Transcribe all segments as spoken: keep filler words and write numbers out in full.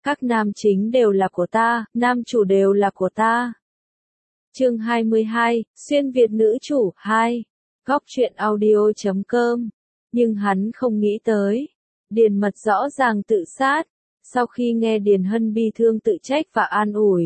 Các nam chính đều là của ta, nam chủ đều là của ta. Chương hai mươi hai, xuyên Việt nữ chủ, hai. Góc truyện audio chấm com. Nhưng hắn không nghĩ tới. Điền Mật rõ ràng tự sát. Sau khi nghe Điền Hân bi thương tự trách và an ủi.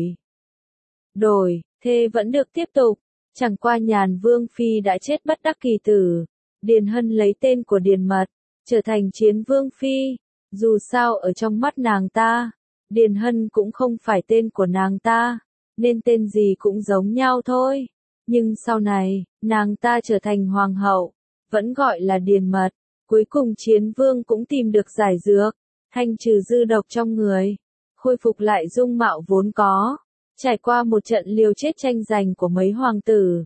Đổi, thê vẫn được tiếp tục. Chẳng qua Nhàn Vương Phi đã chết bất đắc kỳ tử. Điền Hân lấy tên của Điền Mật, trở thành Chiến Vương Phi. Dù sao ở trong mắt nàng ta, Điền Hân cũng không phải tên của nàng ta, nên tên gì cũng giống nhau thôi. Nhưng sau này, nàng ta trở thành hoàng hậu, vẫn gọi là Điền Mật. Cuối cùng Chiến Vương cũng tìm được giải dược, thanh trừ dư độc trong người, khôi phục lại dung mạo vốn có, trải qua một trận liều chết tranh giành của mấy hoàng tử.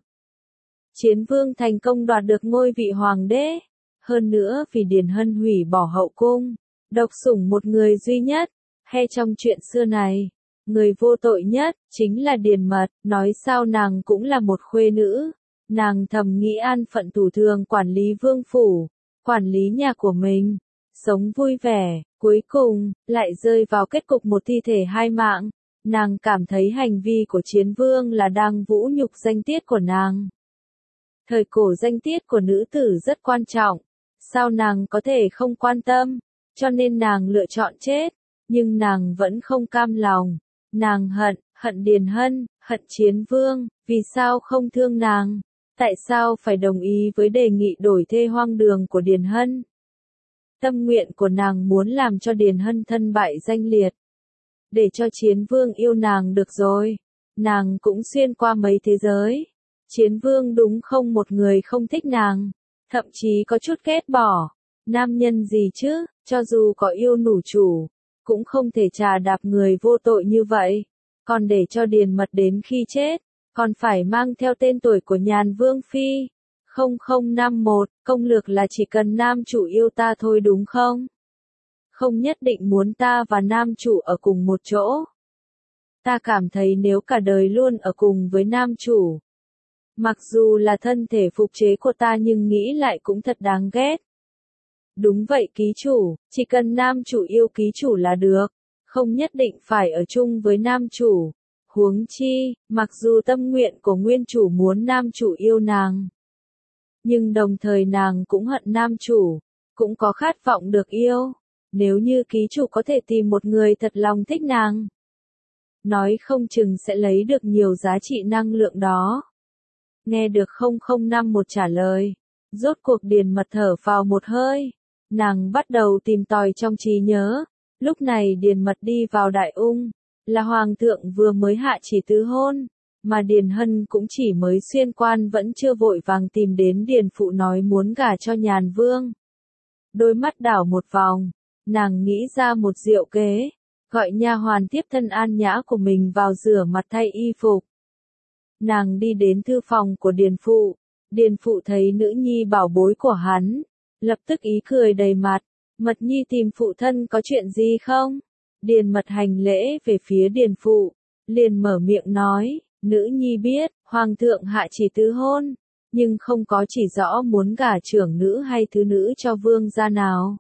Chiến Vương thành công đoạt được ngôi vị hoàng đế, hơn nữa vì Điền Hân hủy bỏ hậu cung, độc sủng một người duy nhất. Hay trong chuyện xưa này, người vô tội nhất, chính là Điền Mật, nói sao nàng cũng là một khuê nữ. Nàng thầm nghĩ an phận thủ thường quản lý vương phủ, quản lý nhà của mình, sống vui vẻ, cuối cùng, lại rơi vào kết cục một thi thể hai mạng. Nàng cảm thấy hành vi của Chiến Vương là đang vũ nhục danh tiết của nàng. Thời cổ danh tiết của nữ tử rất quan trọng, sao nàng có thể không quan tâm, cho nên nàng lựa chọn chết. Nhưng nàng vẫn không cam lòng, nàng hận, hận Điền Hân, hận Chiến Vương, vì sao không thương nàng, tại sao phải đồng ý với đề nghị đổi thê hoang đường của Điền Hân. Tâm nguyện của nàng muốn làm cho Điền Hân thân bại danh liệt, để cho Chiến Vương yêu nàng được rồi, nàng cũng xuyên qua mấy thế giới, Chiến Vương đúng không một người không thích nàng, thậm chí có chút ghét bỏ, nam nhân gì chứ, cho dù có yêu nủ chủ, cũng không thể trà đạp người vô tội như vậy, còn để cho Điền Mật đến khi chết, còn phải mang theo tên tuổi của Nhàn Vương Phi. không không năm mốt, công lược là chỉ cần nam chủ yêu ta thôi đúng không? Không nhất định muốn ta và nam chủ ở cùng một chỗ. Ta cảm thấy nếu cả đời luôn ở cùng với nam chủ, mặc dù là thân thể phục chế của ta nhưng nghĩ lại cũng thật đáng ghét. Đúng vậy ký chủ, chỉ cần nam chủ yêu ký chủ là được, không nhất định phải ở chung với nam chủ. Huống chi, mặc dù tâm nguyện của nguyên chủ muốn nam chủ yêu nàng, nhưng đồng thời nàng cũng hận nam chủ, cũng có khát vọng được yêu. Nếu như ký chủ có thể tìm một người thật lòng thích nàng, nói không chừng sẽ lấy được nhiều giá trị năng lượng đó. Nghe được không không năm một trả lời, rốt cuộc Điền Mật thở vào một hơi. Nàng bắt đầu tìm tòi trong trí nhớ, lúc này Điền Mật đi vào Đại Ung, là hoàng thượng vừa mới hạ chỉ tứ hôn, mà Điền Hân cũng chỉ mới xuyên quan vẫn chưa vội vàng tìm đến Điền Phụ nói muốn gả cho Nhàn Vương. Đôi mắt đảo một vòng, nàng nghĩ ra một diệu kế, gọi nha hoàn tiếp thân an nhã của mình vào rửa mặt thay y phục. Nàng đi đến thư phòng của Điền Phụ, Điền Phụ thấy nữ nhi bảo bối của hắn, lập tức ý cười đầy mặt. Mật nhi tìm phụ thân có chuyện gì không? Điền Mật hành lễ về phía Điền Phụ, liền mở miệng nói, nữ nhi biết, hoàng thượng hạ chỉ tứ hôn, nhưng không có chỉ rõ muốn gả trưởng nữ hay thứ nữ cho vương gia nào.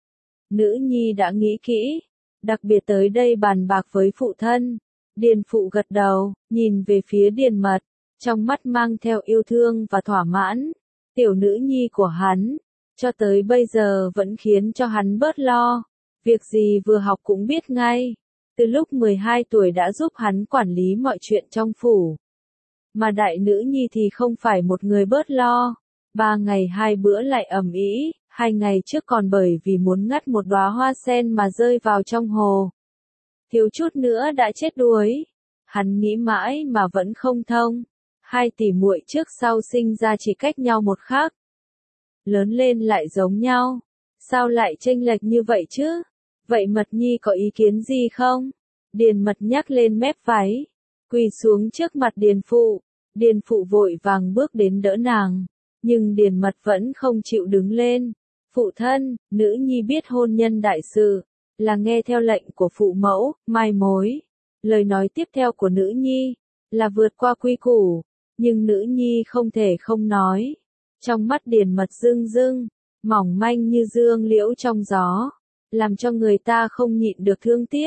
Nữ nhi đã nghĩ kỹ, đặc biệt tới đây bàn bạc với phụ thân. Điền Phụ gật đầu, nhìn về phía Điền Mật, trong mắt mang theo yêu thương và thỏa mãn. Tiểu nữ nhi của hắn, cho tới bây giờ vẫn khiến cho hắn bớt lo, việc gì vừa học cũng biết ngay. Từ lúc mười hai tuổi đã giúp hắn quản lý mọi chuyện trong phủ. Mà đại nữ nhi thì không phải một người bớt lo, ba ngày hai bữa lại ầm ĩ, hai ngày trước còn bởi vì muốn ngắt một đóa hoa sen mà rơi vào trong hồ. Thiếu chút nữa đã chết đuối. Hắn nghĩ mãi mà vẫn không thông. Hai tỷ muội trước sau sinh ra chỉ cách nhau một khắc, lớn lên lại giống nhau, sao lại chênh lệch như vậy chứ? Vậy Mật nhi có ý kiến gì không? Điền Mật nhắc lên mép váy, quỳ xuống trước mặt Điền Phụ. Điền Phụ vội vàng bước đến đỡ nàng, nhưng Điền Mật vẫn không chịu đứng lên. Phụ thân, nữ nhi biết hôn nhân đại sự, là nghe theo lệnh của phụ mẫu, mai mối. Lời nói tiếp theo của nữ nhi, là vượt qua quy củ, nhưng nữ nhi không thể không nói. Trong mắt Điền Mật rưng rưng, mỏng manh như dương liễu trong gió, làm cho người ta không nhịn được thương tiếc.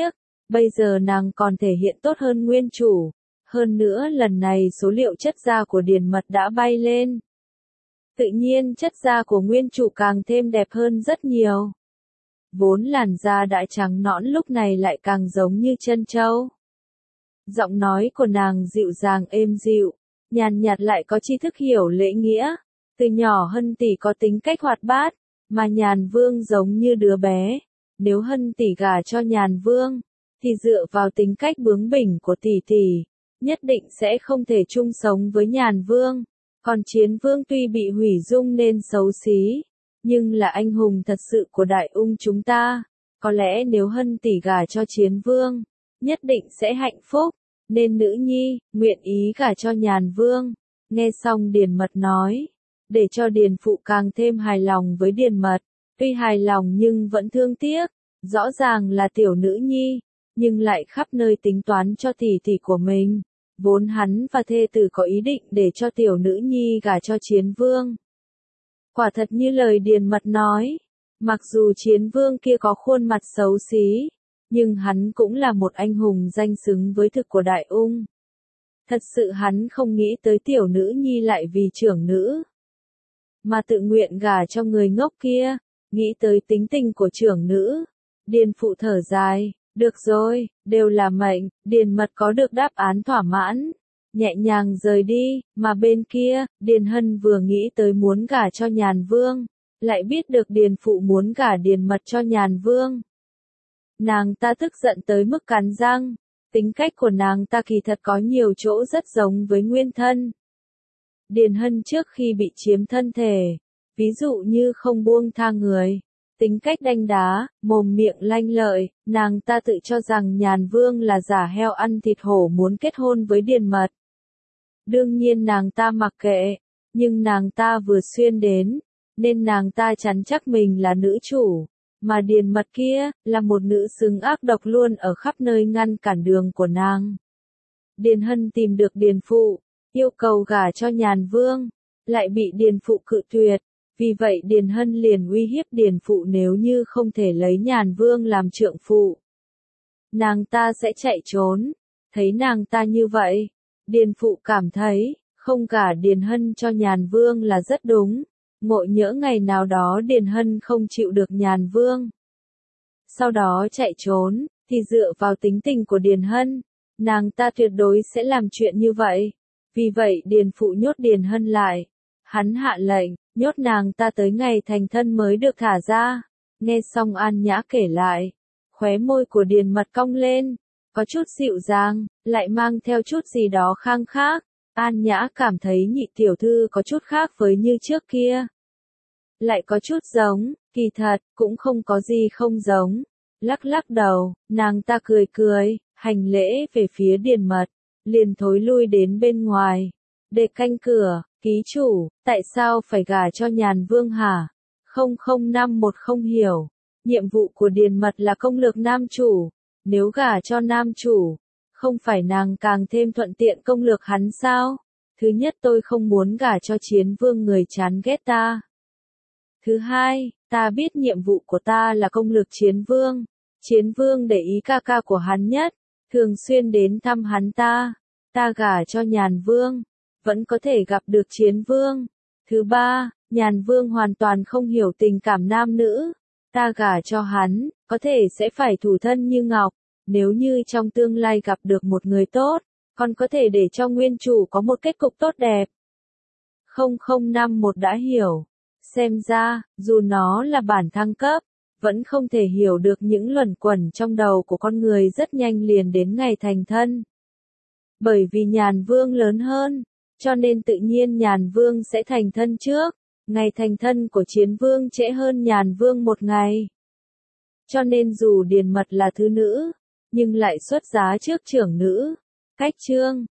Bây giờ nàng còn thể hiện tốt hơn nguyên chủ. Hơn nữa lần này số liệu chất da của Điền Mật đã bay lên. Tự nhiên chất da của nguyên chủ càng thêm đẹp hơn rất nhiều. Vốn làn da đã trắng nõn lúc này lại càng giống như trân châu. Giọng nói của nàng dịu dàng êm dịu, nhàn nhạt lại có tri thức hiểu lễ nghĩa. Từ nhỏ Hân tỷ có tính cách hoạt bát, mà Nhàn Vương giống như đứa bé. Nếu Hân tỷ gả cho Nhàn Vương, thì dựa vào tính cách bướng bỉnh của tỷ tỷ, nhất định sẽ không thể chung sống với Nhàn Vương. Còn Chiến Vương tuy bị hủy dung nên xấu xí, nhưng là anh hùng thật sự của Đại Ung chúng ta. Có lẽ nếu Hân tỷ gả cho Chiến Vương, nhất định sẽ hạnh phúc, nên nữ nhi, nguyện ý gả cho Nhàn Vương. Nghe xong Điền Mật nói, để cho Điền Phụ càng thêm hài lòng với Điền Mật, tuy hài lòng nhưng vẫn thương tiếc, rõ ràng là tiểu nữ nhi, nhưng lại khắp nơi tính toán cho tỷ tỷ của mình. Vốn hắn và thê tử có ý định để cho tiểu nữ nhi gả cho Chiến Vương. Quả thật như lời Điền Mật nói, mặc dù Chiến Vương kia có khuôn mặt xấu xí, nhưng hắn cũng là một anh hùng danh xứng với thực của Đại Ung. Thật sự hắn không nghĩ tới tiểu nữ nhi lại vì trưởng nữ, mà tự nguyện gả cho người ngốc kia, nghĩ tới tính tình của trưởng nữ. Điền Phụ thở dài, được rồi, đều là mệnh. Điền Mật có được đáp án thỏa mãn, nhẹ nhàng rời đi, mà bên kia, Điền Hân vừa nghĩ tới muốn gả cho Nhàn Vương, lại biết được Điền Phụ muốn gả Điền Mật cho Nhàn Vương. Nàng ta tức giận tới mức cắn răng, tính cách của nàng ta kỳ thật có nhiều chỗ rất giống với nguyên thân. Điền Hân trước khi bị chiếm thân thể, ví dụ như không buông tha người, tính cách đanh đá, mồm miệng lanh lợi, nàng ta tự cho rằng Nhàn Vương là giả heo ăn thịt hổ muốn kết hôn với Điền Mật. Đương nhiên nàng ta mặc kệ, nhưng nàng ta vừa xuyên đến, nên nàng ta chắn chắc mình là nữ chủ, mà Điền Mật kia, là một nữ xứng ác độc luôn ở khắp nơi ngăn cản đường của nàng. Điền Hân tìm được Điền Phụ, yêu cầu gả cho Nhàn Vương, lại bị Điền Phụ cự tuyệt, vì vậy Điền Hân liền uy hiếp Điền Phụ nếu như không thể lấy Nhàn Vương làm trượng phụ, nàng ta sẽ chạy trốn. Thấy nàng ta như vậy, Điền Phụ cảm thấy, không gả Điền Hân cho Nhàn Vương là rất đúng, ngộ nhỡ ngày nào đó Điền Hân không chịu được Nhàn Vương, sau đó chạy trốn, thì dựa vào tính tình của Điền Hân, nàng ta tuyệt đối sẽ làm chuyện như vậy. Vì vậy Điền Phụ nhốt Điền Hân lại, hắn hạ lệnh, nhốt nàng ta tới ngày thành thân mới được thả ra. Nghe xong An Nhã kể lại, khóe môi của Điền Mật cong lên, có chút dịu dàng, lại mang theo chút gì đó khang khác. An Nhã cảm thấy nhị tiểu thư có chút khác với như trước kia, lại có chút giống, kỳ thật, cũng không có gì không giống. Lắc lắc đầu, nàng ta cười cười, hành lễ về phía Điền Mật, liền thối lui đến bên ngoài, để canh cửa. Ký chủ, tại sao phải gả cho Nhàn Vương hả? không không năm một không hiểu. Nhiệm vụ của Điền Mật là công lược nam chủ, nếu gả cho nam chủ, không phải nàng càng thêm thuận tiện công lược hắn sao? Thứ nhất, tôi không muốn gả cho Chiến Vương người chán ghét ta. Thứ hai, ta biết nhiệm vụ của ta là công lược Chiến Vương. Chiến Vương để ý ca ca của hắn nhất, thường xuyên đến thăm hắn ta. Ta gả cho Nhàn Vương, vẫn có thể gặp được Chiến Vương. Thứ ba, Nhàn Vương hoàn toàn không hiểu tình cảm nam nữ. Ta gả cho hắn, có thể sẽ phải thủ thân như ngọc. Nếu như trong tương lai gặp được một người tốt, còn có thể để cho nguyên chủ có một kết cục tốt đẹp. không không năm một đã hiểu. Xem ra, dù nó là bản thăng cấp, vẫn không thể hiểu được những luẩn quẩn trong đầu của con người rất nhanh liền đến ngày thành thân. Bởi vì Nhàn Vương lớn hơn, cho nên tự nhiên Nhàn Vương sẽ thành thân trước. Ngày thành thân của Chiến Vương trễ hơn Nhàn Vương một ngày. Cho nên dù Điền Mật là thứ nữ, nhưng lại xuất giá trước trưởng nữ. Cách chương